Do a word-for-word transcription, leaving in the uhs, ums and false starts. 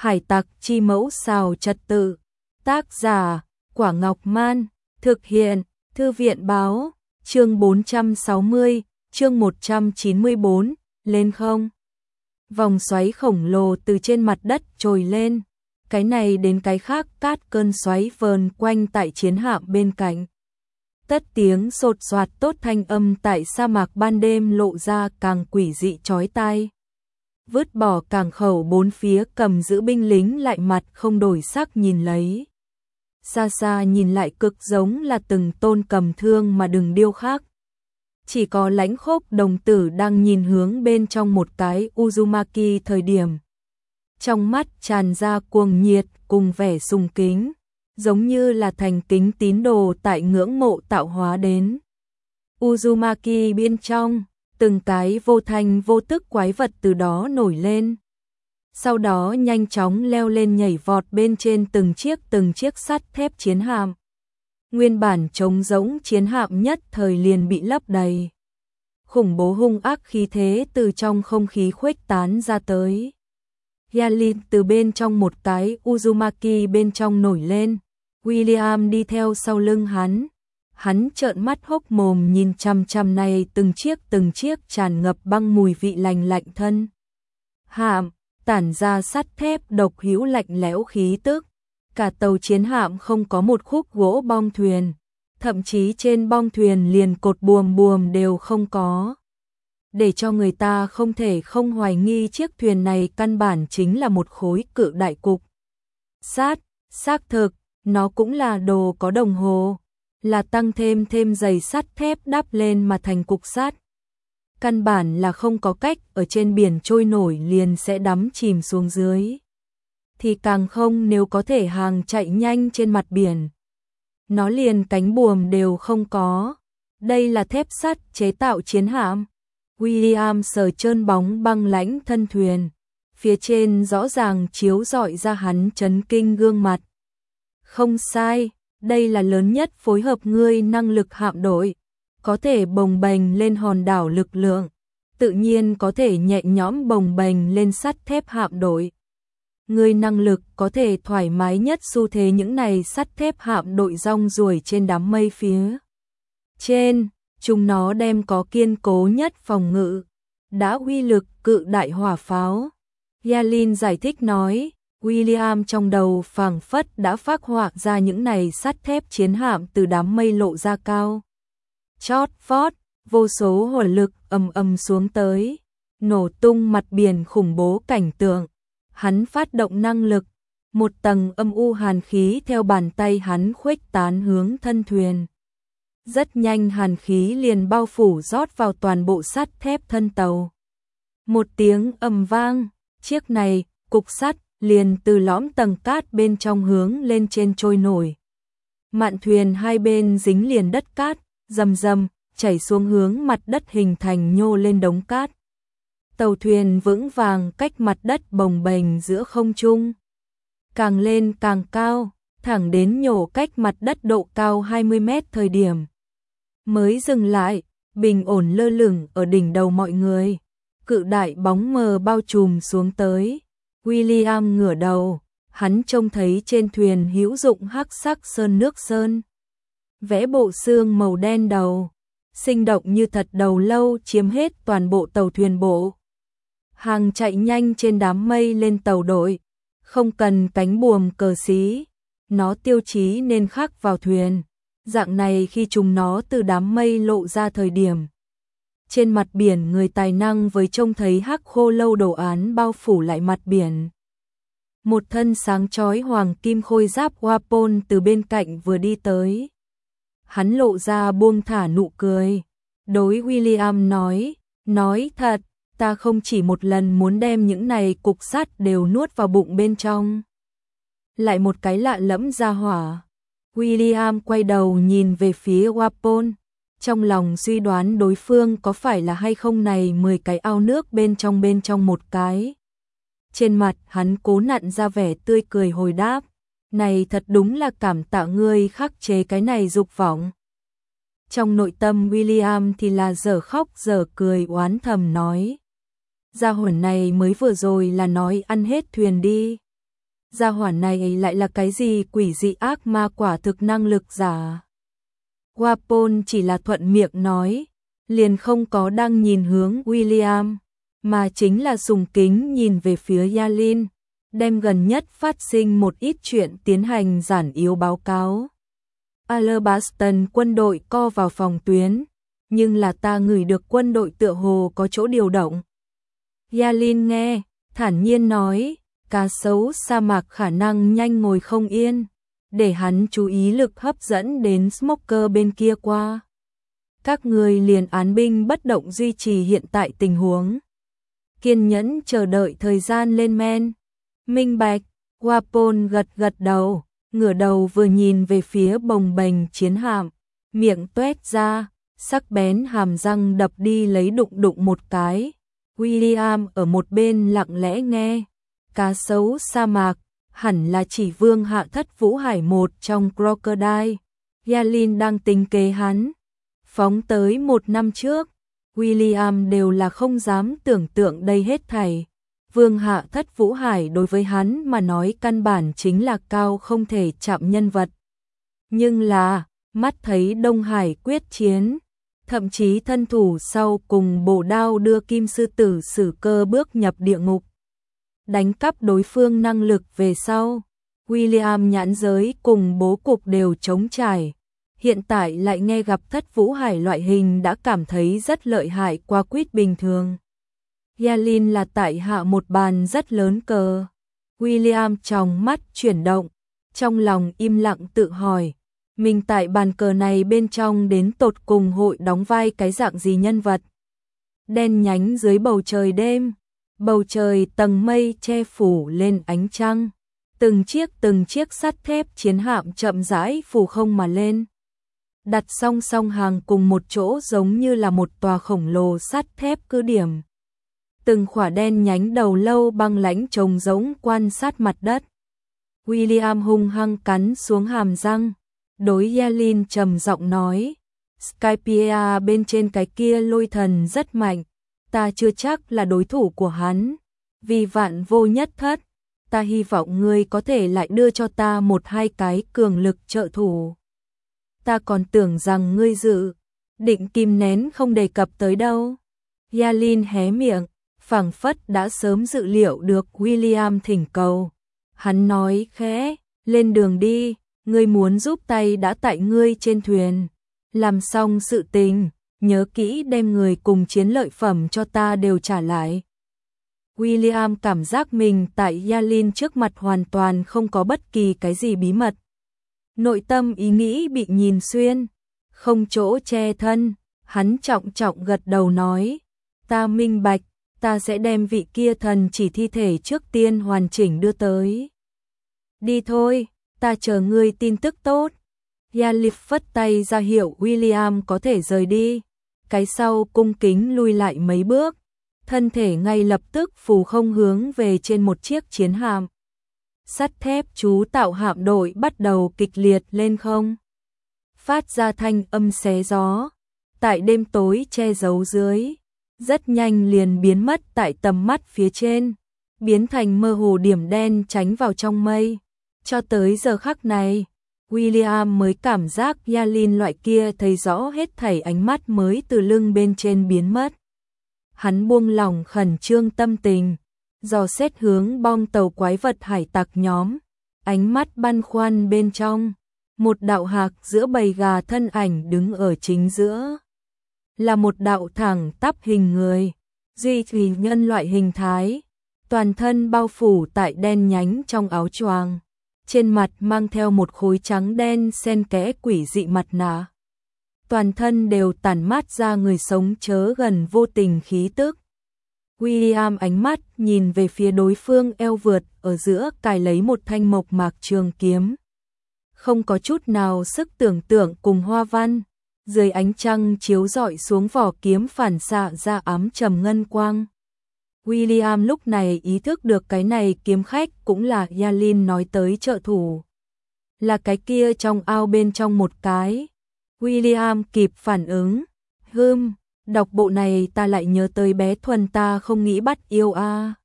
Hải tặc chi mẫu xào trật tự. Tác giả, Quả Ngọc Man. Thực hiện, Thư viện báo. Chương bốn trăm sáu mươi, chương một trăm chín mươi bốn, lên không. Vòng xoáy khổng lồ từ trên mặt đất trồi lên. Cái này đến cái khác cát cơn xoáy vờn quanh tại chiến hạm bên cạnh. Tất tiếng sột soạt tốt thanh âm tại sa mạc ban đêm lộ ra càng quỷ dị chói tai. Vứt bỏ cảng khẩu bốn phía cầm giữ binh lính lại mặt không đổi sắc nhìn lấy. Xa xa nhìn lại cực giống là từng tôn cầm thương mà đừng điêu khắc. Chỉ có lãnh khốc đồng tử đang nhìn hướng bên trong một cái Uzumaki thời điểm. Trong mắt tràn ra cuồng nhiệt cùng vẻ sùng kính, giống như là thành kính tín đồ tại ngưỡng mộ tạo hóa đến. Uzumaki bên trong, từng cái vô thanh vô tức quái vật từ đó nổi lên. Sau đó nhanh chóng leo lên nhảy vọt bên trên từng chiếc từng chiếc sắt thép chiến hạm. Nguyên bản trống rỗng chiến hạm nhất thời liền bị lấp đầy. Khủng bố hung ác khí thế từ trong không khí khuếch tán ra tới. Yalin từ bên trong một cái Uzumaki bên trong nổi lên. William đi theo sau lưng hắn. Hắn trợn mắt hốc mồm nhìn chằm chằm này từng chiếc từng chiếc tràn ngập băng mùi vị lành lạnh thân. Hạm, tản ra sắt thép độc hữu lạnh lẽo khí tức. Cả tàu chiến hạm không có một khúc gỗ bong thuyền. Thậm chí trên bong thuyền liền cột buồm buồm đều không có. Để cho người ta không thể không hoài nghi chiếc thuyền này căn bản chính là một khối cự đại cục. Sát, xác thực, nó cũng là đồ có đồng hồ. Là tăng thêm thêm giày sắt thép đắp lên mà thành cục sắt. Căn bản là không có cách ở trên biển trôi nổi liền sẽ đắm chìm xuống dưới. Thì càng không nếu có thể hàng chạy nhanh trên mặt biển. Nó liền cánh buồm đều không có. Đây là thép sắt chế tạo chiến hạm. William sờ trơn bóng băng lãnh thân thuyền. Phía trên rõ ràng chiếu rọi ra hắn chấn kinh gương mặt. Không sai, đây là lớn nhất phối hợp ngươi năng lực hạm đội. Có thể bồng bềnh lên hòn đảo lực lượng. Tự nhiên có thể nhẹ nhõm bồng bềnh lên sắt thép hạm đội. Ngươi năng lực có thể thoải mái nhất xu thế những này sắt thép hạm đội rong ruổi trên đám mây phía trên, chúng nó đem có kiên cố nhất phòng ngự, đã uy lực cự đại hỏa pháo. Yalin giải thích nói, William trong đầu phảng phất đã phác họa ra những này sắt thép chiến hạm từ đám mây lộ ra cao. Chót vót, vô số hỏa lực ầm ầm xuống tới, nổ tung mặt biển khủng bố cảnh tượng. Hắn phát động năng lực, một tầng âm u hàn khí theo bàn tay hắn khuếch tán hướng thân thuyền. Rất nhanh hàn khí liền bao phủ rót vào toàn bộ sắt thép thân tàu. Một tiếng ầm vang, chiếc này, cục sắt, liền từ lõm tầng cát bên trong hướng lên trên trôi nổi. Mạn thuyền hai bên dính liền đất cát, rầm rầm, chảy xuống hướng mặt đất hình thành nhô lên đống cát. Tàu thuyền vững vàng cách mặt đất bồng bềnh giữa không trung. Càng lên càng cao, thẳng đến nhổ cách mặt đất độ cao hai mươi mét thời điểm. Mới dừng lại, bình ổn lơ lửng ở đỉnh đầu mọi người. Cự đại bóng mờ bao trùm xuống tới. William ngửa đầu, hắn trông thấy trên thuyền hữu dụng hắc sắc sơn nước sơn. Vẽ bộ xương màu đen đầu, sinh động như thật đầu lâu chiếm hết toàn bộ tàu thuyền bộ. Hàng chạy nhanh trên đám mây lên tàu đội, không cần cánh buồm cờ xí, nó tiêu chí nên khắc vào thuyền. Dạng này khi chúng nó từ đám mây lộ ra thời điểm. Trên mặt biển người tài năng với trông thấy hắc khô lâu đồ án bao phủ lại mặt biển. Một thân sáng chói hoàng kim khôi giáp Wapon từ bên cạnh vừa đi tới. Hắn lộ ra buông thả nụ cười. Đối William nói, nói thật, ta không chỉ một lần muốn đem những này cục sắt đều nuốt vào bụng bên trong. Lại một cái lạ lẫm ra hỏa. William quay đầu nhìn về phía Wapon, trong lòng suy đoán đối phương có phải là hay không này mười cái ao nước bên trong bên trong một cái. Trên mặt hắn cố nặn ra vẻ tươi cười hồi đáp, này thật đúng là cảm tạ ngươi khắc chế cái này dục vọng. Trong nội tâm William thì là dở khóc dở cười oán thầm nói. Gia hồn này mới vừa rồi là nói ăn hết thuyền đi. Gia hỏa này lại là cái gì quỷ dị ác ma quả thực năng lực giả. Wapol chỉ là thuận miệng nói, liền không có đang nhìn hướng William, mà chính là dùng kính nhìn về phía Yalin, đem gần nhất phát sinh một ít chuyện tiến hành giản yếu báo cáo. Alabaston quân đội co vào phòng tuyến, nhưng là ta ngửi được quân đội tựa hồ có chỗ điều động. Yalin nghe, thản nhiên nói, cá sấu sa mạc khả năng nhanh ngồi không yên, để hắn chú ý lực hấp dẫn đến Smoker bên kia qua. Các người liền án binh bất động duy trì hiện tại tình huống. Kiên nhẫn chờ đợi thời gian lên men. Minh bạch, Wapol gật gật đầu, ngửa đầu vừa nhìn về phía bồng bềnh chiến hạm, miệng tuét ra, sắc bén hàm răng đập đi lấy đụng đụng một cái. William ở một bên lặng lẽ nghe, cá sấu sa mạc, hẳn là chỉ vương hạ thất vũ hải một trong Crocodile. Yalin đang tính kế hắn. Phóng tới một năm trước, William đều là không dám tưởng tượng đây hết thảy. Vương hạ thất vũ hải đối với hắn mà nói căn bản chính là cao không thể chạm nhân vật. Nhưng là, mắt thấy Đông Hải quyết chiến, thậm chí thân thủ sau cùng bổ đao đưa kim sư tử Sử Cơ bước nhập địa ngục, đánh cắp đối phương năng lực về sau, William nhãn giới cùng bố cục đều trống trải. Hiện tại lại nghe gặp thất vũ hải loại hình đã cảm thấy rất lợi hại qua quýt bình thường. Yalin là tại hạ một bàn rất lớn cờ. William trong mắt chuyển động, trong lòng im lặng tự hỏi, mình tại bàn cờ này bên trong đến tột cùng hội đóng vai cái dạng gì nhân vật. Đen nhánh dưới bầu trời đêm, bầu trời tầng mây che phủ lên ánh trăng, từng chiếc từng chiếc sắt thép chiến hạm chậm rãi phủ không mà lên. Đặt song song hàng cùng một chỗ giống như là một tòa khổng lồ sắt thép cứ điểm. Từng khỏa đen nhánh đầu lâu băng lãnh trông giống quan sát mặt đất. William hung hăng cắn xuống hàm răng, đối Yalin trầm giọng nói, Skypiea bên trên cái kia lôi thần rất mạnh, ta chưa chắc là đối thủ của hắn, vì vạn vô nhất thất, ta hy vọng ngươi có thể lại đưa cho ta một hai cái cường lực trợ thủ. Ta còn tưởng rằng ngươi dự định kìm nén không đề cập tới đâu. Yalin hé miệng, phảng phất đã sớm dự liệu được William thỉnh cầu. Hắn nói khẽ, lên đường đi, ngươi muốn giúp tay đã tại ngươi trên thuyền. Làm xong sự tình, nhớ kỹ đem người cùng chiến lợi phẩm cho ta đều trả lại. William cảm giác mình tại Yalin trước mặt hoàn toàn không có bất kỳ cái gì bí mật. Nội tâm ý nghĩ bị nhìn xuyên, không chỗ che thân, hắn trọng trọng gật đầu nói, ta minh bạch, ta sẽ đem vị kia thần chỉ thi thể trước tiên hoàn chỉnh đưa tới. Đi thôi, ta chờ ngươi tin tức tốt. Yalif phất tay ra hiệu William có thể rời đi, cái sau cung kính lui lại mấy bước, thân thể ngay lập tức phù không hướng về trên một chiếc chiến hạm. Sắt thép chú tạo hạm đội bắt đầu kịch liệt lên không, phát ra thanh âm xé gió, tại đêm tối che giấu dưới, rất nhanh liền biến mất tại tầm mắt phía trên, biến thành mơ hồ điểm đen tránh vào trong mây. Cho tới giờ khắc này, William mới cảm giác Yalin loại kia thấy rõ hết thảy ánh mắt mới từ lưng bên trên biến mất. Hắn buông lòng khẩn trương tâm tình, dò xét hướng bom tàu quái vật hải tặc nhóm, ánh mắt băn khoăn bên trong, một đạo hạc giữa bầy gà thân ảnh đứng ở chính giữa. Là một đạo thẳng tắp hình người, duy trì nhân loại hình thái, toàn thân bao phủ tại đen nhánh trong áo choàng, trên mặt mang theo một khối trắng đen xen kẽ quỷ dị mặt nạ. Toàn thân đều tản mát ra người sống chớ gần vô tình khí tức. William ánh mắt nhìn về phía đối phương eo vượt ở giữa cài lấy một thanh mộc mạc trường kiếm. Không có chút nào sức tưởng tượng cùng hoa văn, dưới ánh trăng chiếu rọi xuống vỏ kiếm phản xạ ra ám trầm ngân quang. William lúc này ý thức được cái này kiếm khách cũng là Yalin nói tới trợ thủ. Là cái kia trong ao bên trong một cái. William kịp phản ứng. Hừm, đọc bộ này ta lại nhớ tới bé Thuần ta không nghĩ bắt yêu a. À.